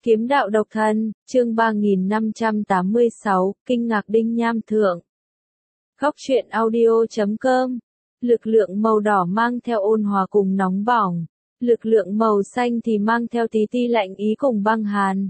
Kiếm đạo độc thân, chương 3586, kinh ngạc Đinh Nham Thượng. Góc truyện audio.com. Lực lượng màu đỏ mang theo ôn hòa cùng nóng bỏng. Lực lượng màu xanh thì mang theo tí ti lạnh ý cùng băng hàn.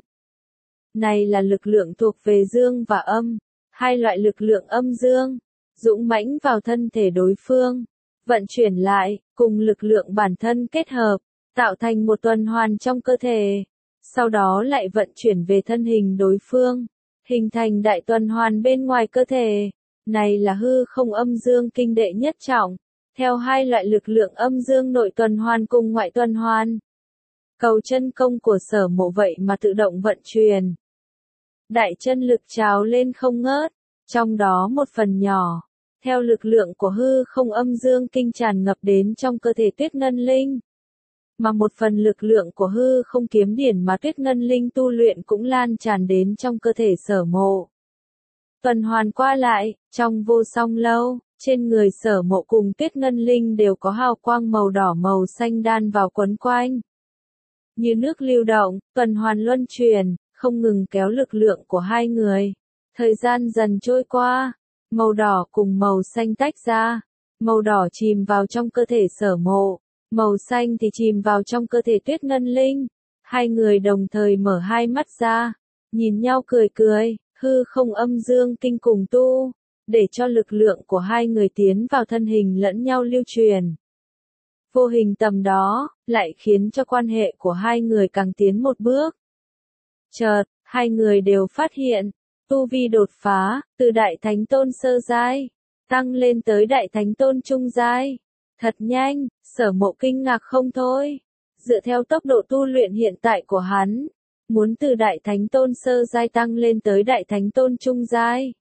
Này là lực lượng thuộc về dương và âm, hai loại lực lượng âm dương, dũng mãnh vào thân thể đối phương, vận chuyển lại, cùng lực lượng bản thân kết hợp, tạo thành một tuần hoàn trong cơ thể. Sau đó lại vận chuyển về thân hình đối phương, hình thành đại tuần hoàn bên ngoài cơ thể. Này là hư không âm dương kinh đệ nhất trọng, theo hai loại lực lượng âm dương nội tuần hoàn cùng ngoại tuần hoàn. Cầu chân công của Sở Mộ vậy mà tự động vận chuyển. Đại chân lực trào lên không ngớt, trong đó một phần nhỏ, theo lực lượng của hư không âm dương kinh tràn ngập đến trong cơ thể Tuyết Ngân Linh. Mà một phần lực lượng của hư không kiếm điển mà Tuyết Ngân Linh tu luyện cũng lan tràn đến trong cơ thể Sở Mộ. Tuần hoàn qua lại, trong vô song lâu, trên người Sở Mộ cùng Tuyết Ngân Linh đều có hào quang màu đỏ màu xanh đan vào quấn quanh. Như nước lưu động, tuần hoàn luân chuyển, không ngừng kéo lực lượng của hai người. Thời gian dần trôi qua, màu đỏ cùng màu xanh tách ra, màu đỏ chìm vào trong cơ thể Sở Mộ. Màu xanh thì chìm vào trong cơ thể Tuyết Ngân Linh. Hai người đồng thời mở hai mắt ra, nhìn nhau cười cười, hư không âm dương kinh cùng tu, để cho lực lượng của hai người tiến vào thân hình lẫn nhau lưu truyền. Vô hình tầm đó, lại khiến cho quan hệ của hai người càng tiến một bước. Chợt, hai người đều phát hiện, tu vi đột phá, từ Đại Thánh Tôn sơ giai, tăng lên tới Đại Thánh Tôn trung giai. Thật nhanh, Sở Mộ kinh ngạc không thôi. Dựa theo tốc độ tu luyện hiện tại của hắn, muốn từ Đại Thánh Tôn sơ giai tăng lên tới Đại Thánh Tôn trung giai,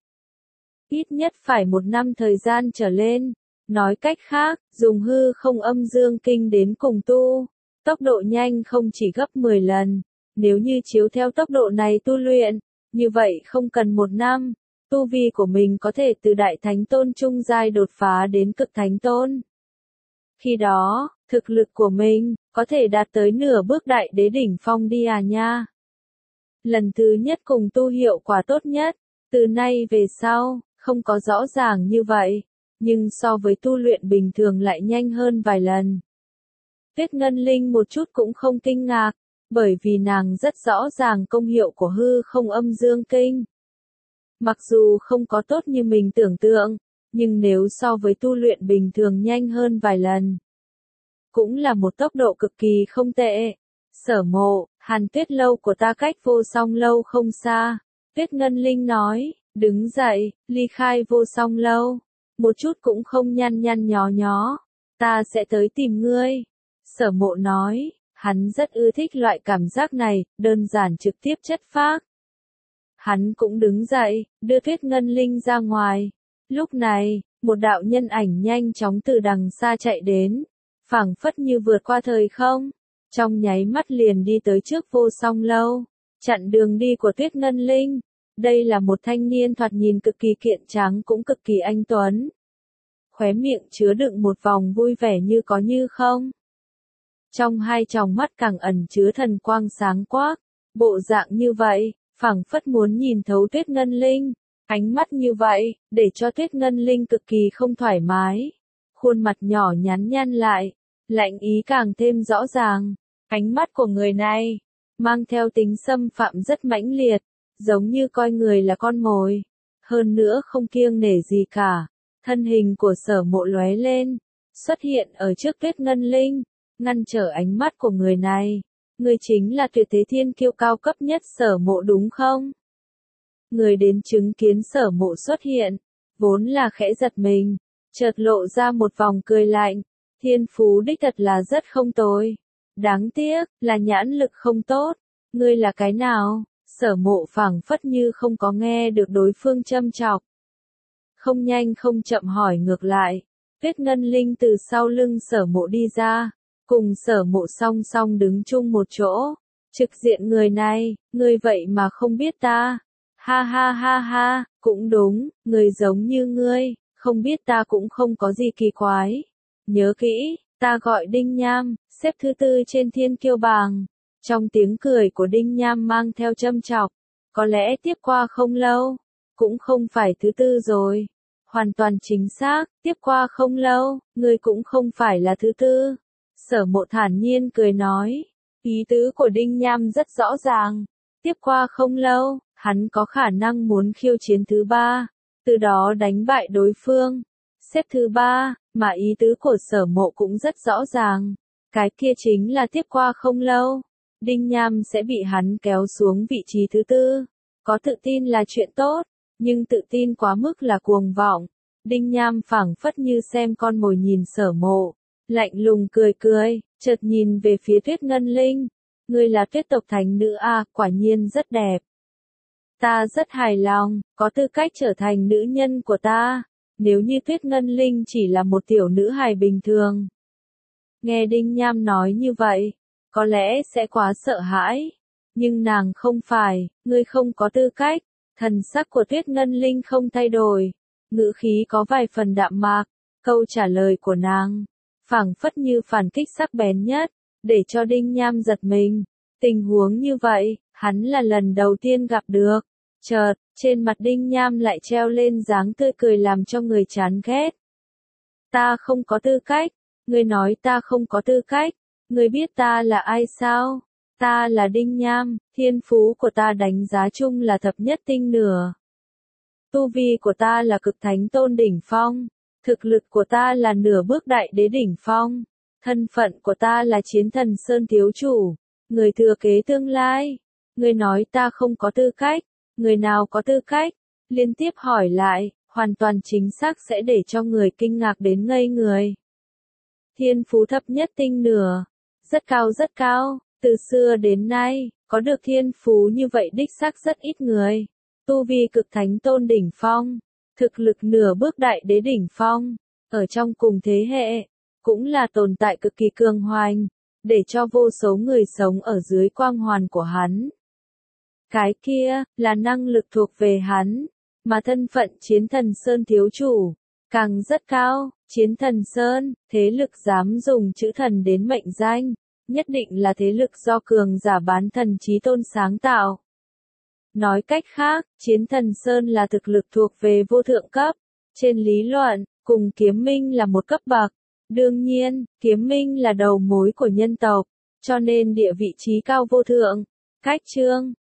ít nhất phải 1 năm thời gian trở lên. Nói cách khác, dùng hư không âm dương kinh đến cùng tu, tốc độ nhanh không chỉ gấp 10 lần. Nếu như chiếu theo tốc độ này tu luyện, như vậy không cần 1 năm, tu vi của mình có thể từ Đại Thánh Tôn trung giai đột phá đến Cực Thánh Tôn. Khi đó, thực lực của mình, có thể đạt tới nửa bước đại đế đỉnh phong đi à nha. Lần thứ nhất cùng tu hiệu quả tốt nhất, từ nay về sau, không có rõ ràng như vậy, nhưng so với tu luyện bình thường lại nhanh hơn vài lần. Tuyết Ngân Linh một chút cũng không kinh ngạc, bởi vì nàng rất rõ ràng công hiệu của hư không âm dương kinh. Mặc dù không có tốt như mình tưởng tượng, nhưng nếu so với tu luyện bình thường nhanh hơn vài lần, cũng là một tốc độ cực kỳ không tệ. Sở Mộ, Hàn Tuyết lâu của ta cách vô song lâu không xa. Tuyết Ngân Linh nói, đứng dậy, ly khai vô song lâu. Một chút cũng không nhăn nhăn nhó nhó. Ta sẽ tới tìm ngươi. Sở Mộ nói, hắn rất ưa thích loại cảm giác này, đơn giản trực tiếp chất phác. Hắn cũng đứng dậy, đưa Tuyết Ngân Linh ra ngoài. Lúc này, một đạo nhân ảnh nhanh chóng từ đằng xa chạy đến, phảng phất như vượt qua thời không, trong nháy mắt liền đi tới trước vô song lâu, chặn đường đi của Tuyết Ngân Linh. Đây là một thanh niên thoạt nhìn cực kỳ kiện tráng cũng cực kỳ anh tuấn. Khóe miệng chứa đựng một vòng vui vẻ như có như không. Trong hai tròng mắt càng ẩn chứa thần quang sáng quắc, bộ dạng như vậy, phảng phất muốn nhìn thấu Tuyết Ngân Linh. Ánh mắt như vậy, để cho Tuyết Ngân Linh cực kỳ không thoải mái. Khuôn mặt nhỏ nhắn nhăn lại, lạnh ý càng thêm rõ ràng. Ánh mắt của người này, mang theo tính xâm phạm rất mãnh liệt, giống như coi người là con mồi. Hơn nữa không kiêng nể gì cả. Thân hình của Sở Mộ lóe lên, xuất hiện ở trước Tuyết Ngân Linh, ngăn trở ánh mắt của người này. Người chính là tuyệt thế thiên kiêu cao cấp nhất Sở Mộ đúng không? Người đến chứng kiến Sở Mộ xuất hiện, vốn là khẽ giật mình, chợt lộ ra một vòng cười lạnh. Thiên phú đích thật là rất không tồi. Đáng tiếc, là nhãn lực không tốt. Ngươi là cái nào? Sở Mộ phảng phất như không có nghe được đối phương châm chọc. Không nhanh không chậm hỏi ngược lại. Tuyết Ngân Linh từ sau lưng Sở Mộ đi ra, cùng Sở Mộ song song đứng chung một chỗ. Trực diện người này, ngươi vậy mà không biết ta. Ha ha ha ha, cũng đúng, người giống như ngươi, không biết ta cũng không có gì kỳ quái. Nhớ kỹ, ta gọi Đinh Nham, xếp thứ 4 trên thiên kiêu bảng. Trong tiếng cười của Đinh Nham mang theo châm chọc. Có lẽ tiếp qua không lâu, cũng không phải thứ tư rồi. Hoàn toàn chính xác, tiếp qua không lâu, ngươi cũng không phải là thứ tư. Sở Mộ thản nhiên cười nói. Ý tứ của Đinh Nham rất rõ ràng. Tiếp qua không lâu, hắn có khả năng muốn khiêu chiến thứ ba, từ đó đánh bại đối phương. Xếp thứ ba, mà ý tứ của Sở Mộ cũng rất rõ ràng. Cái kia chính là tiếp qua không lâu, Đinh Nham sẽ bị hắn kéo xuống vị trí thứ tư. Có tự tin là chuyện tốt, nhưng tự tin quá mức là cuồng vọng. Đinh Nham phảng phất như xem con mồi nhìn Sở Mộ, lạnh lùng cười cười, chợt nhìn về phía Tuyết Ngân Linh. Ngươi là Tuyết tộc thánh nữ à, quả nhiên rất đẹp. Ta rất hài lòng, có tư cách trở thành nữ nhân của ta, nếu như Tuyết Ngân Linh chỉ là một tiểu nữ hài bình thường. Nghe Đinh Nham nói như vậy, có lẽ sẽ quá sợ hãi. Nhưng nàng không phải, ngươi không có tư cách. Thần sắc của Tuyết Ngân Linh không thay đổi, ngữ khí có vài phần đạm mạc. Câu trả lời của nàng, phảng phất như phản kích sắc bén nhất, để cho Đinh Nham giật mình. Tình huống như vậy, hắn là lần đầu tiên gặp được. Chợt, trên mặt Đinh Nham lại treo lên dáng tươi cười làm cho người chán ghét. Ta không có tư cách, ngươi nói ta không có tư cách, ngươi biết ta là ai sao? Ta là Đinh Nham, thiên phú của ta đánh giá chung là thập nhất tinh nửa. Tu vi của ta là cực thánh tôn đỉnh phong, thực lực của ta là nửa bước đại đế đỉnh phong, thân phận của ta là chiến thần Sơn thiếu chủ, người thừa kế tương lai. Ngươi nói ta không có tư cách, người nào có tư cách? Liên tiếp hỏi lại, hoàn toàn chính xác sẽ để cho người kinh ngạc đến ngây người. Thiên phú thập nhất tinh nửa, rất cao, từ xưa đến nay, có được thiên phú như vậy đích xác rất ít người. Tu vi cực thánh tôn đỉnh phong, thực lực nửa bước đại đế đỉnh phong, ở trong cùng thế hệ, cũng là tồn tại cực kỳ cường hoành, để cho vô số người sống ở dưới quang hoàn của hắn. Cái kia, là năng lực thuộc về hắn, mà thân phận chiến thần Sơn thiếu chủ, càng rất cao. Chiến thần Sơn, thế lực dám dùng chữ thần đến mệnh danh, nhất định là thế lực do cường giả bán thần chí tôn sáng tạo. Nói cách khác, chiến thần Sơn là thực lực thuộc về vô thượng cấp, trên lý luận, cùng Kiếm Minh là một cấp bậc. Đương nhiên, Kiếm Minh là đầu mối của nhân tộc, cho nên địa vị trí cao vô thượng. Cách chương